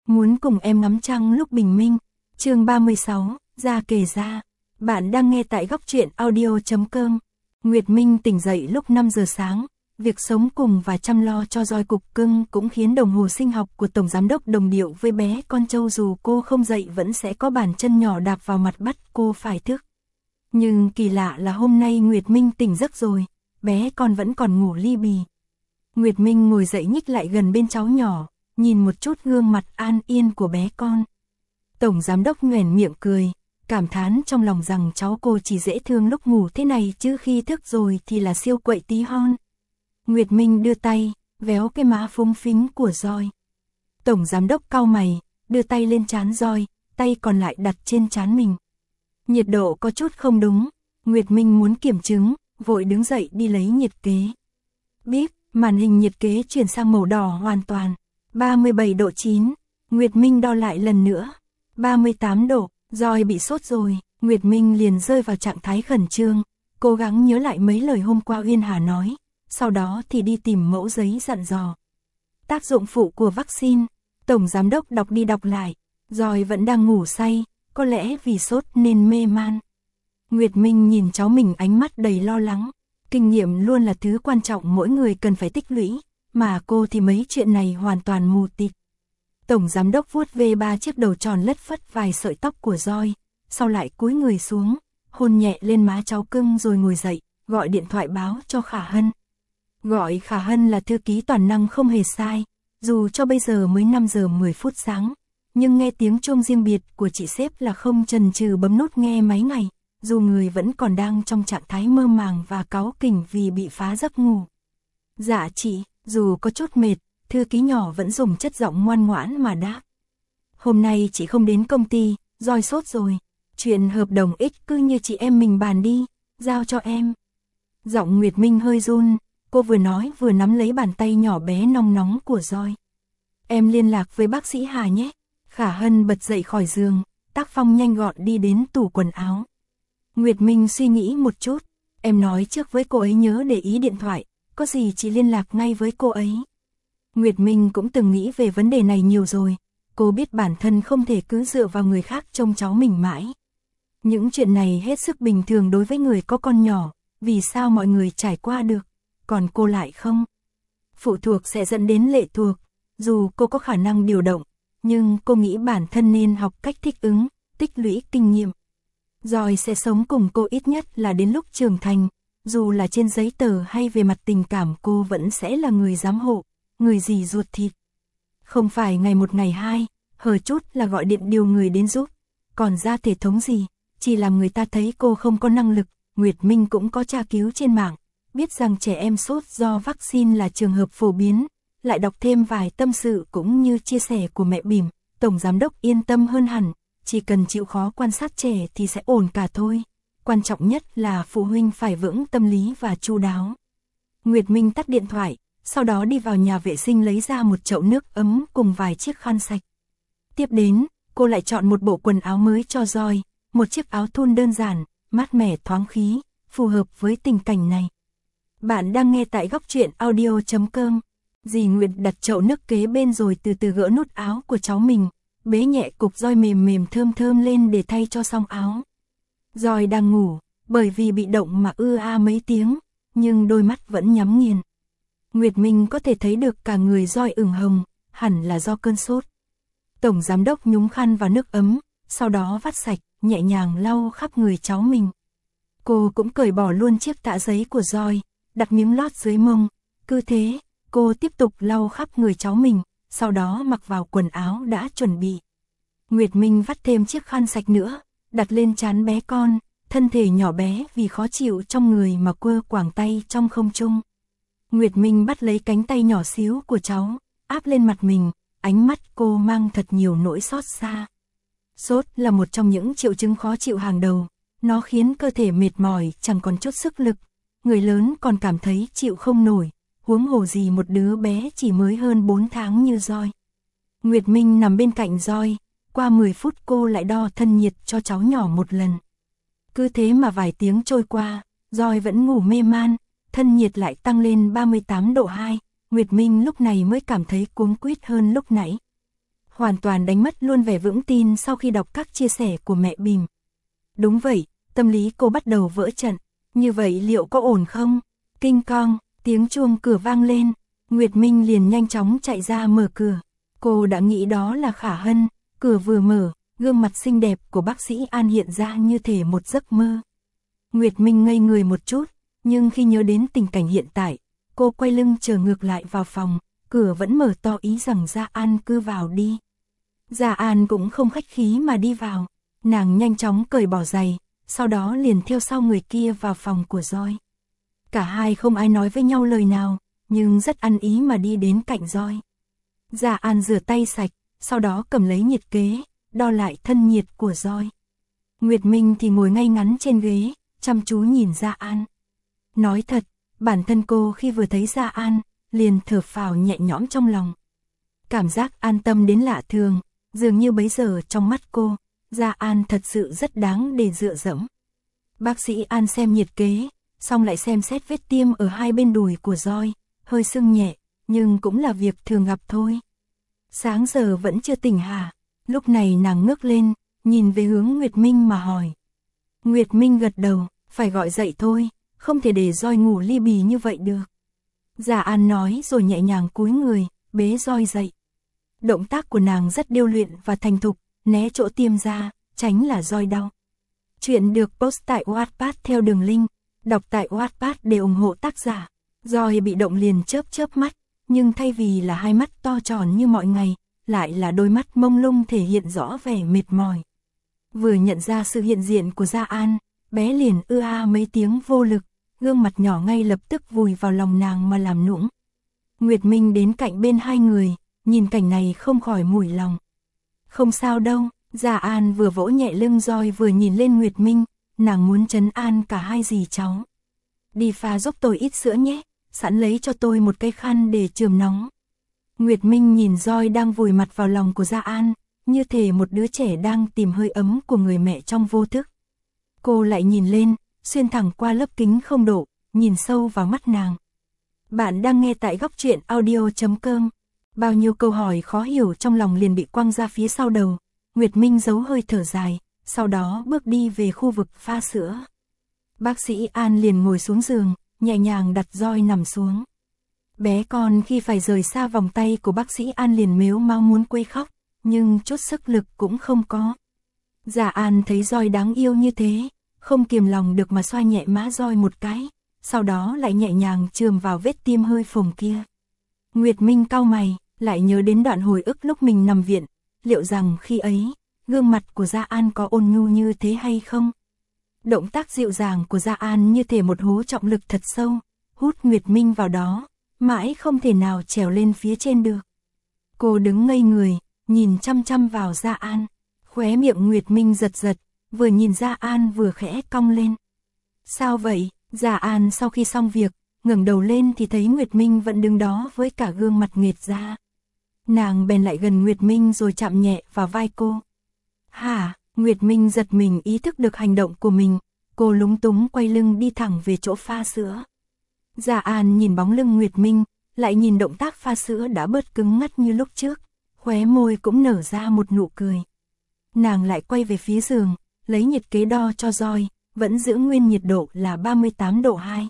Muốn cùng em ngắm trăng lúc bình minh. Chương 36, ra kề ra. Bạn đang nghe tại góc truyện audio.com. Nguyệt Minh tỉnh dậy lúc 5 giờ sáng. Việc sống cùng và chăm lo cho roi cục cưng cũng khiến đồng hồ sinh học của Tổng Giám đốc đồng điệu với bé con trâu, dù cô không dậy vẫn sẽ có bàn chân nhỏ đạp vào mặt bắt cô phải thức. Nhưng kỳ lạ là hôm nay Nguyệt Minh tỉnh giấc rồi, bé con vẫn còn ngủ li bì. Nguyệt Minh ngồi dậy nhích lại gần bên cháu nhỏ, nhìn một chút gương mặt an yên của bé con. Tổng Giám đốc nhoẻn miệng cười, cảm thán trong lòng rằng cháu cô chỉ dễ thương lúc ngủ thế này chứ khi thức rồi thì là siêu quậy tí hon. Nguyệt Minh đưa tay, véo cái má phúng phính của roi. Tổng Giám đốc cau mày, đưa tay lên trán roi, tay còn lại đặt trên trán mình. Nhiệt độ có chút không đúng, Nguyệt Minh muốn kiểm chứng, vội đứng dậy đi lấy nhiệt kế. Bíp, màn hình nhiệt kế chuyển sang màu đỏ hoàn toàn. 37 độ 9, Nguyệt Minh đo lại lần nữa. 38 độ, roi bị sốt rồi, Nguyệt Minh liền rơi vào trạng thái khẩn trương, cố gắng nhớ lại mấy lời hôm qua Uyên Hà nói, sau đó thì đi tìm mẫu giấy dặn dò. Tác dụng phụ của vaccine, Tổng Giám đốc đọc đi đọc lại, roi vẫn đang ngủ say, có lẽ vì sốt nên mê man. Nguyệt Minh nhìn cháu mình ánh mắt đầy lo lắng, kinh nghiệm luôn là thứ quan trọng mỗi người cần phải tích lũy, mà cô thì mấy chuyện này hoàn toàn mù tịt. Tổng Giám đốc vuốt về 3 chiếc đầu tròn lất phất vài sợi tóc của roi, sau lại cúi người xuống, hôn nhẹ lên má cháu cưng rồi ngồi dậy, gọi điện thoại báo cho Khả Hân. Gọi Khả Hân là thư ký toàn năng không hề sai, dù cho bây giờ mới 5 giờ 10 phút sáng, nhưng nghe tiếng chuông riêng biệt của chị sếp là không chần chừ bấm nút nghe máy ngay, dù người vẫn còn đang trong trạng thái mơ màng và cáu kỉnh vì bị phá giấc ngủ. Dạ chị, dù có chút mệt, thư ký nhỏ vẫn dùng chất giọng ngoan ngoãn mà đáp. Hôm nay chị không đến công ty, roi sốt rồi, chuyện hợp đồng ích cứ như chị em mình bàn đi, giao cho em. Giọng Nguyệt Minh hơi run, cô vừa nói vừa nắm lấy bàn tay nhỏ bé nong nóng của roi. Em liên lạc với bác sĩ Hà nhé. Khả Hân bật dậy khỏi giường, tác phong nhanh gọn đi đến tủ quần áo. Nguyệt Minh suy nghĩ một chút, em nói trước với cô ấy nhớ để ý điện thoại, có gì chị liên lạc ngay với cô ấy. Nguyệt Minh cũng từng nghĩ về vấn đề này nhiều rồi, cô biết bản thân không thể cứ dựa vào người khác trông cháu mình mãi. Những chuyện này hết sức bình thường đối với người có con nhỏ, vì sao mọi người trải qua được, còn cô lại không? Phụ thuộc sẽ dẫn đến lệ thuộc, dù cô có khả năng điều động, nhưng cô nghĩ bản thân nên học cách thích ứng, tích lũy kinh nghiệm. Rồi sẽ sống cùng cô ít nhất là đến lúc trưởng thành, dù là trên giấy tờ hay về mặt tình cảm cô vẫn sẽ là người giám hộ, người dì ruột thịt. Không phải ngày một ngày hai, hở chút là gọi điện điều người đến giúp, còn ra thể thống gì, chỉ làm người ta thấy cô không có năng lực. Nguyệt Minh cũng có tra cứu trên mạng, biết rằng trẻ em sốt do vaccine là trường hợp phổ biến, lại đọc thêm vài tâm sự cũng như chia sẻ của mẹ Bỉm, Tổng Giám đốc yên tâm hơn hẳn, chỉ cần chịu khó quan sát trẻ thì sẽ ổn cả thôi. Quan trọng nhất là phụ huynh phải vững tâm lý và chu đáo. Nguyệt Minh tắt điện thoại, sau đó đi vào nhà vệ sinh lấy ra một chậu nước ấm cùng vài chiếc khăn sạch. Tiếp đến, cô lại chọn một bộ quần áo mới cho roi, một chiếc áo thun đơn giản, mát mẻ thoáng khí, phù hợp với tình cảnh này. Bạn đang nghe tại góc truyện audio.com. Dì Nguyệt đặt chậu nước kế bên rồi từ từ gỡ nút áo của cháu mình, bế nhẹ cục roi mềm mềm thơm thơm lên để thay cho xong áo. Roi đang ngủ, bởi vì bị động mà mấy tiếng, nhưng đôi mắt vẫn nhắm nghiền. Nguyệt Minh có thể thấy được cả người roi ửng hồng, hẳn là do cơn sốt. Tổng Giám đốc nhúng khăn vào nước ấm, sau đó vắt sạch, nhẹ nhàng lau khắp người cháu mình. Cô cũng cởi bỏ luôn chiếc tã giấy của roi, đặt miếng lót dưới mông, cứ thế, cô tiếp tục lau khắp người cháu mình, sau đó mặc vào quần áo đã chuẩn bị. Nguyệt Minh vắt thêm chiếc khăn sạch nữa, đặt lên trán bé con, thân thể nhỏ bé vì khó chịu trong người mà quơ quàng tay trong không trung. Nguyệt Minh bắt lấy cánh tay nhỏ xíu của cháu, áp lên mặt mình, ánh mắt cô mang thật nhiều nỗi xót xa. Sốt là một trong những triệu chứng khó chịu hàng đầu, nó khiến cơ thể mệt mỏi chẳng còn chút sức lực, người lớn còn cảm thấy chịu không nổi, huống hồ gì một đứa bé chỉ mới hơn 4 tháng như roi. Nguyệt Minh nằm bên cạnh roi, qua 10 phút cô lại đo thân nhiệt cho cháu nhỏ một lần. Cứ thế mà vài tiếng trôi qua, roi vẫn ngủ mê man, thân nhiệt lại tăng lên 38 độ 2, Nguyệt Minh lúc này mới cảm thấy cuống quýt hơn lúc nãy. hoàn toàn đánh mất luôn vẻ vững tin sau khi đọc các chia sẻ của mẹ Bìm. Đúng vậy, tâm lý cô bắt đầu vỡ trận. Như vậy liệu có ổn không? Kinh cong, tiếng chuông cửa vang lên. Nguyệt Minh liền nhanh chóng chạy ra mở cửa. Cô đã nghĩ đó là Khả Hân. Cửa vừa mở, gương mặt xinh đẹp của bác sĩ An hiện ra như thể một giấc mơ. Nguyệt Minh ngây người một chút, nhưng khi nhớ đến tình cảnh hiện tại, cô quay lưng trở ngược lại vào phòng, cửa vẫn mở to ý rằng Gia An cứ vào đi. Gia An cũng không khách khí mà đi vào, nàng nhanh chóng cởi bỏ giày, sau đó liền theo sau người kia vào phòng của Roi. Cả hai không ai nói với nhau lời nào, nhưng rất ăn ý mà đi đến cạnh Roi. Gia An rửa tay sạch, sau đó cầm lấy nhiệt kế, đo lại thân nhiệt của Roi. Nguyệt Minh thì ngồi ngay ngắn trên ghế, chăm chú nhìn Gia An. Nói thật, bản thân cô khi vừa thấy Gia An, liền thở phào nhẹ nhõm trong lòng. Cảm giác an tâm đến lạ thường, dường như bấy giờ trong mắt cô, Gia An thật sự rất đáng để dựa dẫm. Bác sĩ An xem nhiệt kế, xong lại xem xét vết tiêm ở hai bên đùi của Roi, hơi sưng nhẹ, nhưng cũng là việc thường gặp thôi. Sáng giờ vẫn chưa tỉnh hả? Lúc này nàng ngước lên, nhìn về hướng Nguyệt Minh mà hỏi. Nguyệt Minh gật đầu, phải gọi dậy thôi, không thể để Roi ngủ li bì như vậy được. Gia An nói rồi nhẹ nhàng cúi người, bế Roi dậy. Động tác của nàng rất điêu luyện và thành thục, né chỗ tiêm ra, tránh là Roi đau. Chuyện được post tại Wattpad theo đường link, đọc tại Wattpad để ủng hộ tác giả. Roi bị động liền chớp mắt, nhưng thay vì là hai mắt to tròn như mọi ngày, lại là đôi mắt mông lung thể hiện rõ vẻ mệt mỏi. Vừa nhận ra sự hiện diện của Gia An, bé liền ư a mấy tiếng vô lực, gương mặt nhỏ ngay lập tức vùi vào lòng nàng mà làm nũng. Nguyệt Minh đến cạnh bên hai người, nhìn cảnh này không khỏi mủi lòng. Không sao đâu, Gia An vừa vỗ nhẹ lưng Roi vừa nhìn lên Nguyệt Minh, nàng muốn trấn an cả hai dì cháu. Đi pha giúp tôi ít sữa nhé, sẵn lấy cho tôi một cái khăn để chườm nóng. Nguyệt Minh nhìn Roi đang vùi mặt vào lòng của Gia An, như thể một đứa trẻ đang tìm hơi ấm của người mẹ trong vô thức. Cô lại nhìn lên, xuyên thẳng qua lớp kính không độ, nhìn sâu vào mắt nàng. Bạn đang nghe tại góc truyện audio.com. Bao nhiêu câu hỏi khó hiểu trong lòng liền bị quăng ra phía sau đầu. Nguyệt Minh giấu hơi thở dài, sau đó bước đi về khu vực pha sữa. Bác sĩ An liền ngồi xuống giường, nhẹ nhàng đặt Roi nằm xuống. Bé con khi phải rời xa vòng tay của bác sĩ An liền mếu máo muốn quấy khóc, nhưng chút sức lực cũng không có. Gia An thấy Roi đáng yêu như thế, không kiềm lòng được mà xoa nhẹ má Roi một cái, sau đó lại nhẹ nhàng chườm vào vết tiêm hơi phồng kia. Nguyệt Minh cau mày, lại nhớ đến đoạn hồi ức lúc mình nằm viện, liệu rằng khi ấy, gương mặt của Gia An có ôn nhu như thế hay không? Động tác dịu dàng của Gia An như thể một hố trọng lực thật sâu, hút Nguyệt Minh vào đó, mãi không thể nào trèo lên phía trên được. Cô đứng ngây người, nhìn chăm chăm vào Gia An, khóe miệng Nguyệt Minh giật giật, vừa nhìn Gia An vừa khẽ cong lên. Sao vậy? Gia An sau khi xong việc, ngẩng đầu lên thì thấy Nguyệt Minh vẫn đứng đó với cả gương mặt nghệt ra. Nàng bèn lại gần Nguyệt Minh rồi chạm nhẹ vào vai cô. Hả? Nguyệt Minh giật mình ý thức được hành động của mình, cô lúng túng quay lưng đi thẳng về chỗ pha sữa. Gia An nhìn bóng lưng Nguyệt Minh, lại nhìn động tác pha sữa đã bớt cứng ngắt như lúc trước, khóe môi cũng nở ra một nụ cười. Nàng lại quay về phía giường, lấy nhiệt kế đo cho Roi, vẫn giữ nguyên nhiệt độ là 38 độ 2.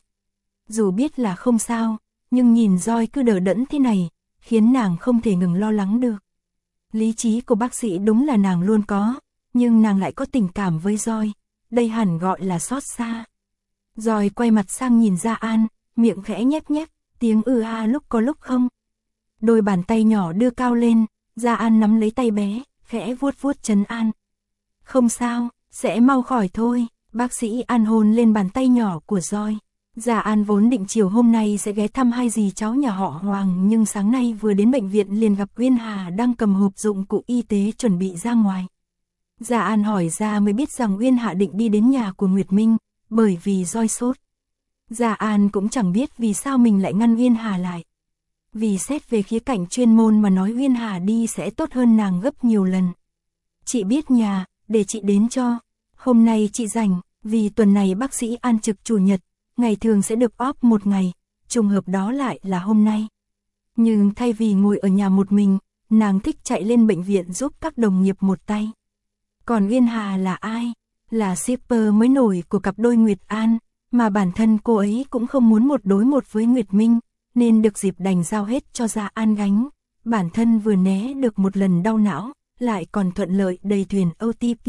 Dù biết là không sao, nhưng nhìn Roi cứ đờ đẫn thế này, khiến nàng không thể ngừng lo lắng được. Lý trí của bác sĩ đúng là nàng luôn có, nhưng nàng lại có tình cảm với Roi, đây hẳn gọi là xót xa. Roi quay mặt sang nhìn Gia An, miệng khẽ nhép nhép, tiếng ư a lúc có lúc không. Đôi bàn tay nhỏ đưa cao lên, Gia An nắm lấy tay bé, khẽ vuốt vuốt trấn an. Không sao, sẽ mau khỏi thôi, bác sĩ An hôn lên bàn tay nhỏ của Roi. Gia An vốn định chiều hôm nay sẽ ghé thăm hai dì cháu nhà họ Hoàng, nhưng sáng nay vừa đến bệnh viện liền gặp Uyên Hà đang cầm hộp dụng cụ y tế chuẩn bị ra ngoài. Gia An hỏi ra mới biết rằng Uyên Hà định đi đến nhà của Nguyệt Minh, bởi vì Roi sốt. Gia An cũng chẳng biết vì sao mình lại ngăn Uyên Hà lại. Vì xét về khía cạnh chuyên môn mà nói Uyên Hà đi sẽ tốt hơn nàng gấp nhiều lần. Chị biết nhà, để chị đến cho. Hôm nay chị rảnh, vì tuần này bác sĩ An trực chủ nhật, ngày thường sẽ được off một ngày, trùng hợp đó lại là hôm nay. Nhưng thay vì ngồi ở nhà một mình, nàng thích chạy lên bệnh viện giúp các đồng nghiệp một tay. Còn Uyên Hà là ai? Là shipper mới nổi của cặp đôi Nguyệt An, mà bản thân cô ấy cũng không muốn một đối một với Nguyệt Minh, nên được dịp đành giao hết cho Gia An gánh. Bản thân vừa né được một lần đau não, lại còn thuận lợi đầy thuyền OTP.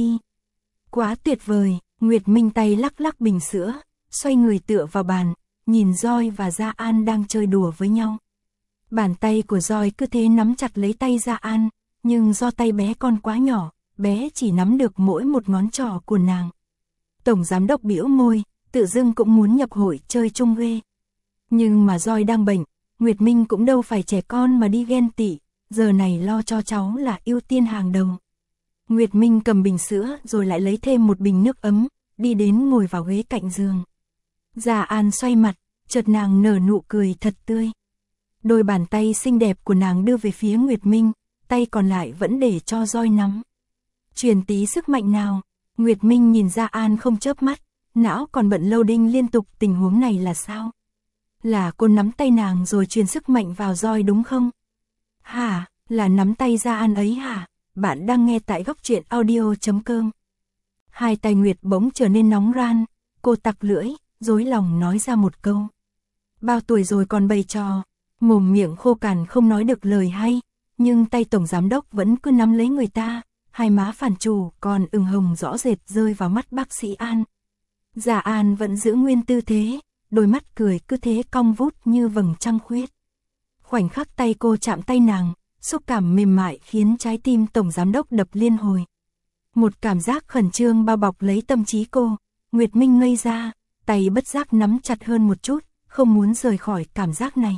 Quá tuyệt vời, Nguyệt Minh tay lắc lắc bình sữa, xoay người tựa vào bàn, nhìn Joy và Gia An đang chơi đùa với nhau. Bàn tay của Joy cứ thế nắm chặt lấy tay Gia An, nhưng do tay bé con quá nhỏ, bé chỉ nắm được mỗi một ngón trỏ của nàng. Tổng giám đốc bĩu môi, tự dưng cũng muốn nhập hội chơi chung ghê. Nhưng mà Joy đang bệnh, Nguyệt Minh cũng đâu phải trẻ con mà đi ghen tị, giờ này lo cho cháu là ưu tiên hàng đầu. Nguyệt Minh cầm bình sữa rồi lại lấy thêm một bình nước ấm, đi đến ngồi vào ghế cạnh giường. Gia An xoay mặt, chợt nàng nở nụ cười thật tươi. Đôi bàn tay xinh đẹp của nàng đưa về phía Nguyệt Minh, tay còn lại vẫn để cho Joy nắm. Truyền tí sức mạnh nào. Nguyệt Minh nhìn Gia An không chớp mắt, não còn bận loading liên tục. Tình huống này là sao? Là cô nắm tay nàng rồi truyền sức mạnh vào Joy đúng không? Hả, là nắm tay Gia An ấy hả? Bạn đang nghe tại góc truyện audio.com. Hai tay Nguyệt bỗng trở nên nóng ran, cô tặc lưỡi, dối lòng nói ra một câu. Bao tuổi rồi còn bày trò, mồm miệng khô cằn không nói được lời hay, nhưng tay tổng giám đốc vẫn cứ nắm lấy người ta, hai má phản chủ còn ửng hồng rõ rệt rơi vào mắt bác sĩ An. Gia An vẫn giữ nguyên tư thế, đôi mắt cười cứ thế cong vút như vầng trăng khuyết. Khoảnh khắc tay cô chạm tay nàng, xúc cảm mềm mại khiến trái tim tổng giám đốc đập liên hồi. Một cảm giác khẩn trương bao bọc lấy tâm trí cô, Nguyệt Minh ngây ra, tay bất giác nắm chặt hơn một chút, không muốn rời khỏi cảm giác này.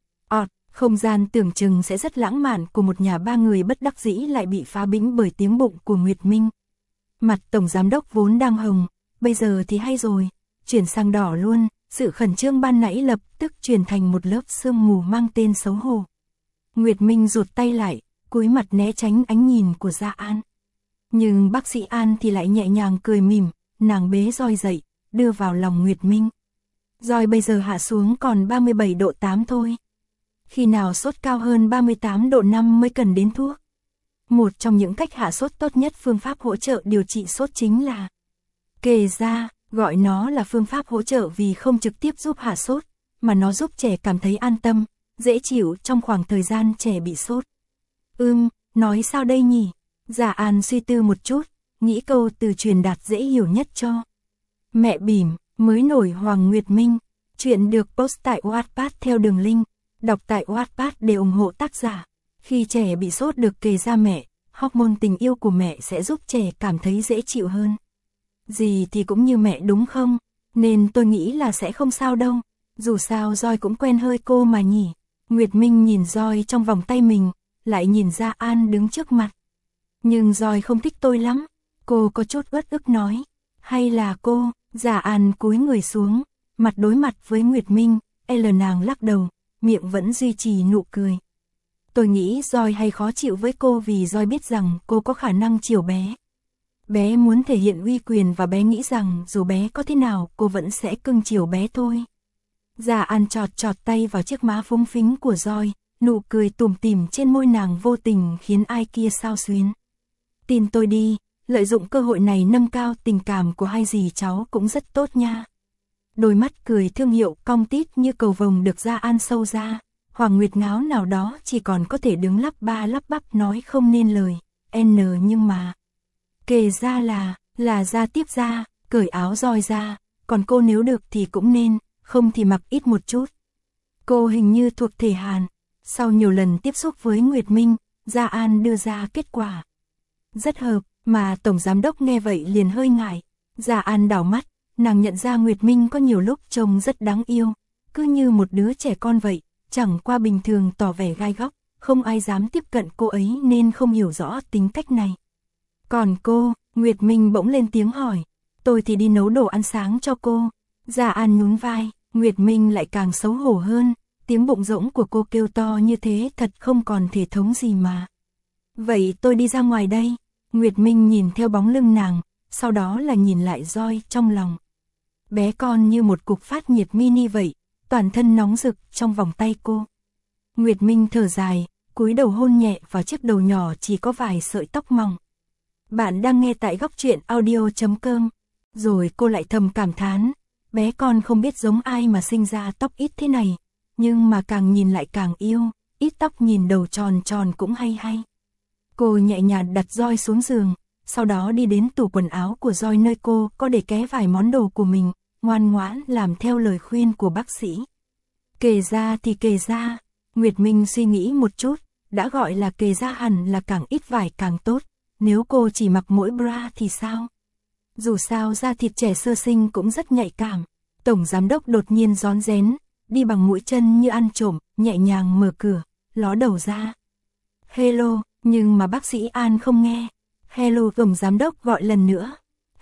Không gian tưởng chừng sẽ rất lãng mạn của một nhà ba người bất đắc dĩ lại bị phá bĩnh bởi tiếng bụng của Nguyệt Minh. Mặt tổng giám đốc vốn đang hồng, bây giờ thì hay rồi, chuyển sang đỏ luôn, sự khẩn trương ban nãy lập tức chuyển thành một lớp sương mù mang tên xấu hổ. Nguyệt Minh rụt tay lại, cúi mặt né tránh ánh nhìn của Gia An. Nhưng bác sĩ An thì lại nhẹ nhàng cười mỉm, nàng bế Joy dậy, đưa vào lòng Nguyệt Minh. Joy bây giờ hạ xuống còn 37 độ 8 thôi. Khi nào sốt cao hơn 38 độ 5 mới cần đến thuốc. Một trong những cách hạ sốt tốt nhất phương pháp hỗ trợ điều trị sốt chính là kề da, gọi nó là phương pháp hỗ trợ vì không trực tiếp giúp hạ sốt, mà nó giúp trẻ cảm thấy an tâm, dễ chịu trong khoảng thời gian trẻ bị sốt. Nói sao đây nhỉ? Gia An suy tư một chút, nghĩ câu từ truyền đạt dễ hiểu nhất cho. Mẹ bỉm, mới nổi Hoàng Nguyệt Minh, chuyện được post tại Wattpad theo đường link. Đọc tại Wattpad để ủng hộ tác giả. Khi trẻ bị sốt được kề da mẹ, hormone tình yêu của mẹ sẽ giúp trẻ cảm thấy dễ chịu hơn. Gì thì cũng như mẹ đúng không? Nên tôi nghĩ là sẽ không sao đâu. Dù sao Joy cũng quen hơi cô mà nhỉ. Nguyệt Minh nhìn Joy trong vòng tay mình, lại nhìn Gia An đứng trước mặt. Nhưng Joy không thích tôi lắm. Cô có chút uất ức nói. Hay là cô? Gia An cúi người xuống, mặt đối mặt với Nguyệt Minh, nàng lắc đầu. Miệng vẫn duy trì nụ cười. Tôi nghĩ Joy hay khó chịu với cô vì Joy biết rằng cô có khả năng chiều bé. Bé muốn thể hiện uy quyền và bé nghĩ rằng dù bé có thế nào cô vẫn sẽ cưng chiều bé thôi. Gia An chọt tay vào chiếc má phúng phính của Joy, nụ cười tủm tỉm trên môi nàng vô tình khiến ai kia xao xuyến. Tin tôi đi, lợi dụng cơ hội này nâng cao tình cảm của hai dì cháu cũng rất tốt nha. Đôi mắt cười thương hiệu cong tít như cầu vồng được Gia An sâu ra, Hoàng Nguyệt ngáo nào đó chỉ còn có thể đứng lắp ba lắp bắp nói không nên lời, nhưng mà. Kề ra là ra tiếp ra, cởi áo Joy ra, còn cô nếu được thì cũng nên, không thì mặc ít một chút. Cô hình như thuộc thể Hàn, sau nhiều lần tiếp xúc với Nguyệt Minh, Gia An đưa ra kết quả. Rất hợp, mà tổng giám đốc nghe vậy liền hơi ngại, Gia An đảo mắt. Nàng nhận ra Nguyệt Minh có nhiều lúc trông rất đáng yêu, cứ như một đứa trẻ con vậy, chẳng qua bình thường tỏ vẻ gai góc, không ai dám tiếp cận cô ấy nên không hiểu rõ tính cách này. Còn cô, Nguyệt Minh bỗng lên tiếng hỏi, tôi thì đi nấu đồ ăn sáng cho cô. Gia An nhún vai, Nguyệt Minh lại càng xấu hổ hơn, tiếng bụng rỗng của cô kêu to như thế thật không còn thể thống gì mà. Vậy tôi đi ra ngoài đây. Nguyệt Minh nhìn theo bóng lưng nàng, sau đó là nhìn lại Joy trong lòng. Bé con như một cục phát nhiệt mini vậy, toàn thân nóng rực trong vòng tay cô. Nguyệt Minh thở dài, cúi đầu hôn nhẹ vào chiếc đầu nhỏ chỉ có vài sợi tóc mỏng. Bạn đang nghe tại góc truyện audio.com. Rồi cô lại thầm cảm thán, bé con không biết giống ai mà sinh ra tóc ít thế này, nhưng mà càng nhìn lại càng yêu, ít tóc nhìn đầu tròn tròn cũng hay hay. Cô nhẹ nhàng đặt roi xuống giường, sau đó đi đến tủ quần áo của roi nơi cô có để ké vài món đồ của mình, ngoan ngoãn làm theo lời khuyên của bác sĩ. Kề ra thì kề ra, Nguyệt Minh suy nghĩ một chút, đã gọi là kề ra hẳn là càng ít vải càng tốt, nếu cô chỉ mặc mỗi bra thì sao? Dù sao da thịt trẻ sơ sinh cũng rất nhạy cảm. Tổng giám đốc đột nhiên rón rén, đi bằng mũi chân như ăn trộm, nhẹ nhàng mở cửa, ló đầu ra. Hello, nhưng mà bác sĩ An không nghe. Hello, tổng giám đốc gọi lần nữa.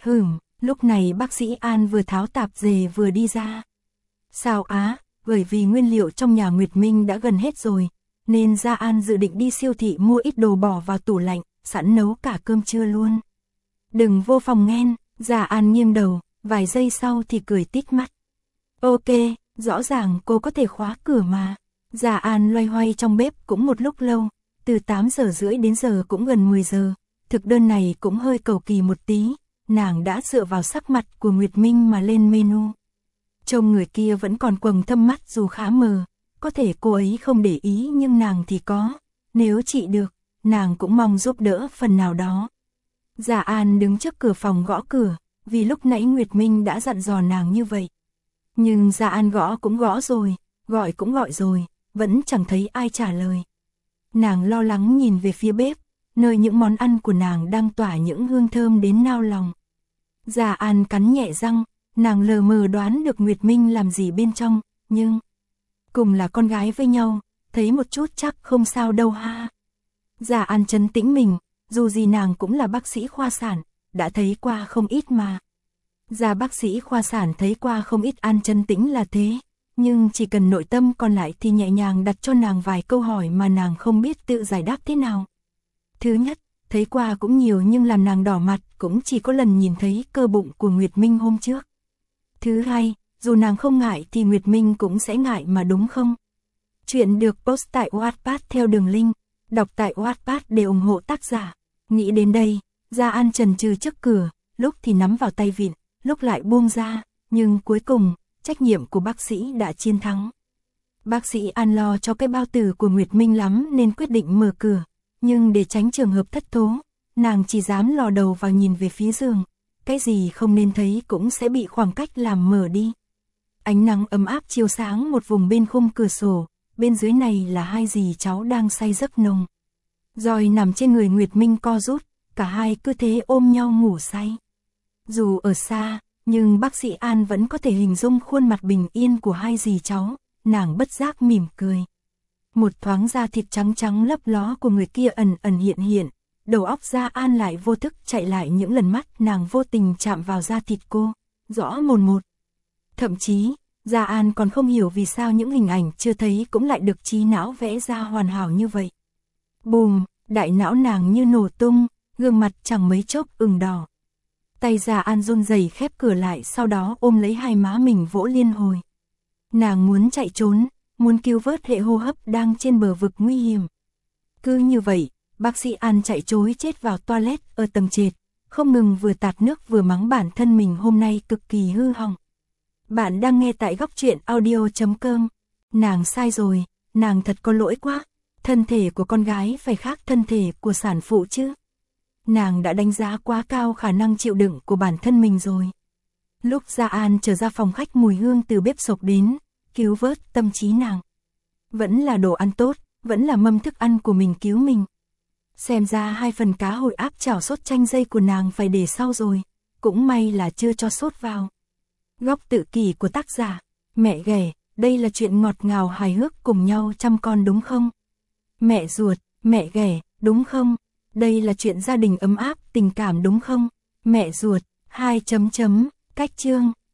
Lúc này bác sĩ An vừa tháo tạp dề vừa đi ra. Sao á, bởi vì nguyên liệu trong nhà Nguyệt Minh đã gần hết rồi, nên Gia An dự định đi siêu thị mua ít đồ bỏ vào tủ lạnh, sẵn nấu cả cơm trưa luôn. Đừng vô phòng nghen, Gia An nghiêng đầu, vài giây sau thì cười tít mắt. Ok, rõ ràng cô có thể khóa cửa mà. Gia An loay hoay trong bếp cũng một lúc lâu, từ 8 giờ rưỡi đến giờ cũng gần 10 giờ, thực đơn này cũng hơi cầu kỳ một tí, nàng đã dựa vào sắc mặt của Nguyệt Minh mà lên menu. Trông người kia vẫn còn quầng thâm mắt dù khá mờ, có thể cô ấy không để ý nhưng nàng thì có, nếu chị được, nàng cũng mong giúp đỡ phần nào đó. Gia An đứng trước cửa phòng gõ cửa, vì lúc nãy Nguyệt Minh đã dặn dò nàng như vậy. Nhưng Gia An gõ cũng gõ rồi, gọi cũng gọi rồi, vẫn chẳng thấy ai trả lời. Nàng lo lắng nhìn về phía bếp, nơi những món ăn của nàng đang tỏa những hương thơm đến nao lòng. Gia An cắn nhẹ răng, nàng lờ mờ đoán được Nguyệt Minh làm gì bên trong, nhưng cùng là con gái với nhau, thấy một chút chắc không sao đâu ha. Gia An trấn tĩnh mình, dù gì nàng cũng là bác sĩ khoa sản, đã thấy qua không ít mà. Gia bác sĩ khoa sản thấy qua không ít, An trấn tĩnh là thế, nhưng chỉ cần nội tâm còn lại thì nhẹ nhàng đặt cho nàng vài câu hỏi mà nàng không biết tự giải đáp thế nào. Thứ nhất, thấy qua cũng nhiều nhưng làm nàng đỏ mặt cũng chỉ có lần nhìn thấy cơ bụng của Nguyệt Minh hôm trước. Thứ hai, dù nàng không ngại thì Nguyệt Minh cũng sẽ ngại mà đúng không? Chuyện được post tại Wattpad theo đường link, đọc tại Wattpad để ủng hộ tác giả. Nghĩ đến đây, Gia An chần chừ trước cửa, lúc thì nắm vào tay vịn, lúc lại buông ra, nhưng cuối cùng, trách nhiệm của bác sĩ đã chiến thắng. Bác sĩ An lo cho cái bao tử của Nguyệt Minh lắm nên quyết định mở cửa, nhưng để tránh trường hợp thất thố, nàng chỉ dám lò đầu vào nhìn về phía giường, cái gì không nên thấy cũng sẽ bị khoảng cách làm mờ đi. Ánh nắng ấm áp chiếu sáng một vùng bên khung cửa sổ, bên dưới này là hai dì cháu đang say giấc nồng. Roi nằm trên người Nguyệt Minh co rút, cả hai cứ thế ôm nhau ngủ say. Dù ở xa, nhưng bác sĩ An vẫn có thể hình dung khuôn mặt bình yên của hai dì cháu, nàng bất giác mỉm cười. Một thoáng da thịt trắng trắng lấp ló của người kia ẩn ẩn hiện hiện, đầu óc Gia An lại vô thức chạy lại những lần mắt nàng vô tình chạm vào da thịt cô, rõ mồn một. Thậm chí, Gia An còn không hiểu vì sao những hình ảnh chưa thấy cũng lại được trí não vẽ ra hoàn hảo như vậy. Bùm, đại não nàng như nổ tung, gương mặt chẳng mấy chốc ửng đỏ. Tay Gia An run rẩy khép cửa lại, sau đó ôm lấy hai má mình vỗ liên hồi. Nàng muốn chạy trốn, muốn cứu vớt hệ hô hấp đang trên bờ vực nguy hiểm. Cứ như vậy, bác sĩ An chạy trối chết vào toilet ở tầng trệt, không ngừng vừa tạt nước vừa mắng bản thân mình hôm nay cực kỳ hư hỏng. Bạn đang nghe tại góc truyện audio.com. Nàng sai rồi, nàng thật có lỗi quá. Thân thể của con gái phải khác thân thể của sản phụ chứ. Nàng đã đánh giá quá cao khả năng chịu đựng của bản thân mình rồi. Lúc Gia An trở ra phòng khách, mùi hương từ bếp sộc đến, cứu vớt tâm trí nàng. Vẫn là đồ ăn tốt, vẫn là mâm thức ăn của mình cứu mình. Xem ra 2 phần cá hồi áp chảo sốt chanh dây của nàng phải để sau rồi, cũng may là chưa cho sốt vào. Góc tự kỷ của tác giả, mẹ ghẻ, đây là chuyện ngọt ngào hài hước cùng nhau chăm con đúng không? Mẹ ruột, mẹ ghẻ, đúng không? Đây là chuyện gia đình ấm áp, tình cảm đúng không? Mẹ ruột, 2 cách chương,